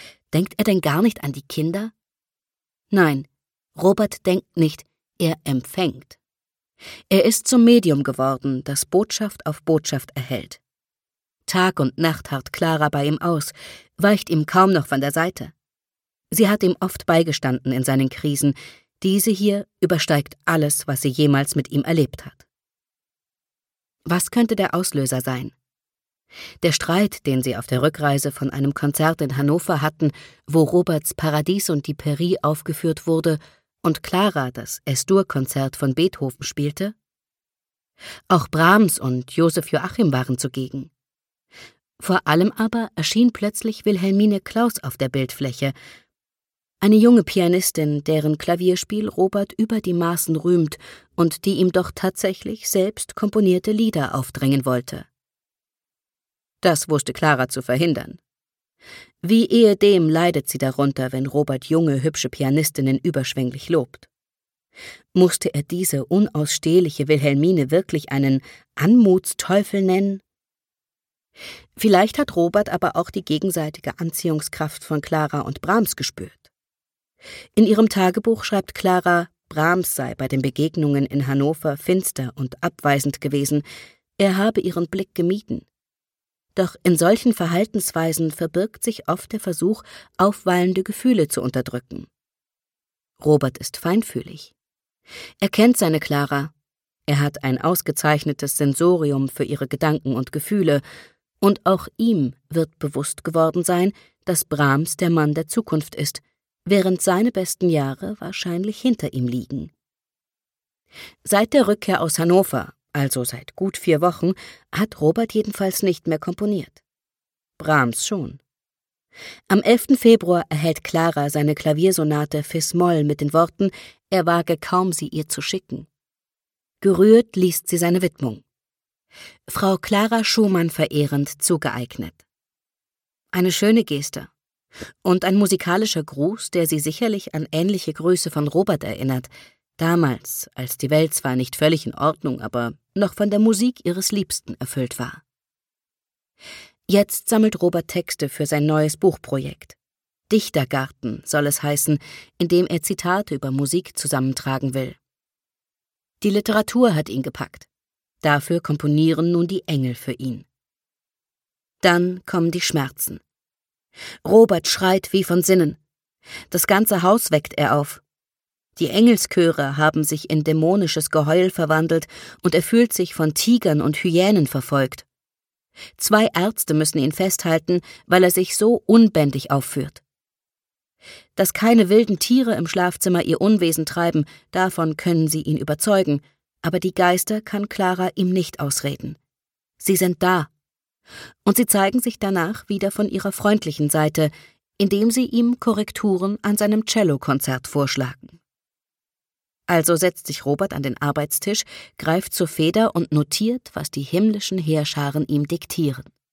Denkt er denn gar nicht an die Kinder? Nein, Robert denkt nicht, er empfängt. Er ist zum Medium geworden, das Botschaft auf Botschaft erhält. Tag und Nacht harrt Clara bei ihm aus, weicht ihm kaum noch von der Seite. Sie hat ihm oft beigestanden in seinen Krisen. Diese hier übersteigt alles, was sie jemals mit ihm erlebt hat. Was könnte der Auslöser sein? Der Streit, den sie auf der Rückreise von einem Konzert in Hannover hatten, wo Roberts Paradies und die Pairie aufgeführt wurde und Clara das Es-Dur-Konzert von Beethoven spielte? Auch Brahms und Josef Joachim waren zugegen. Vor allem aber erschien plötzlich Wilhelmine Klaus auf der Bildfläche, eine junge Pianistin, deren Klavierspiel Robert über die Maßen rühmt und die ihm doch tatsächlich selbst komponierte Lieder aufdrängen wollte. Das wusste Clara zu verhindern. Wie ehedem leidet sie darunter, wenn Robert junge, hübsche Pianistinnen überschwänglich lobt. Musste er diese unausstehliche Wilhelmine wirklich einen Anmutsteufel nennen? Vielleicht hat Robert aber auch die gegenseitige Anziehungskraft von Clara und Brahms gespürt. In ihrem Tagebuch schreibt Clara, Brahms sei bei den Begegnungen in Hannover finster und abweisend gewesen, er habe ihren Blick gemieden. Doch in solchen Verhaltensweisen verbirgt sich oft der Versuch, aufwallende Gefühle zu unterdrücken. Robert ist feinfühlig. Er kennt seine Clara. Er hat ein ausgezeichnetes Sensorium für ihre Gedanken und Gefühle, und auch ihm wird bewusst geworden sein, dass Brahms der Mann der Zukunft ist, während seine besten Jahre wahrscheinlich hinter ihm liegen. Seit der Rückkehr aus Hannover, also seit gut 4 Wochen, hat Robert jedenfalls nicht mehr komponiert. Brahms schon. Am 11. Februar erhält Clara seine Klaviersonate Fis-Moll mit den Worten, er wage kaum, sie ihr zu schicken. Gerührt liest sie seine Widmung. Frau Clara Schumann verehrend zugeeignet. Eine schöne Geste. Und ein musikalischer Gruß, der sie sicherlich an ähnliche Grüße von Robert erinnert, damals, als die Welt zwar nicht völlig in Ordnung, aber noch von der Musik ihres Liebsten erfüllt war. Jetzt sammelt Robert Texte für sein neues Buchprojekt. Dichtergarten soll es heißen, in dem er Zitate über Musik zusammentragen will. Die Literatur hat ihn gepackt. Dafür komponieren nun die Engel für ihn. Dann kommen die Schmerzen. Robert schreit wie von Sinnen. Das ganze Haus weckt er auf. Die Engelschöre haben sich in dämonisches Geheul verwandelt und er fühlt sich von Tigern und Hyänen verfolgt. 2 Ärzte müssen ihn festhalten, weil er sich so unbändig aufführt. Dass keine wilden Tiere im Schlafzimmer ihr Unwesen treiben, davon können sie ihn überzeugen, aber die Geister kann Clara ihm nicht ausreden. Sie sind da. Und sie zeigen sich danach wieder von ihrer freundlichen Seite, indem sie ihm Korrekturen an seinem Cellokonzert vorschlagen. Also setzt sich Robert an den Arbeitstisch, greift zur Feder und notiert, was die himmlischen Heerscharen ihm diktieren.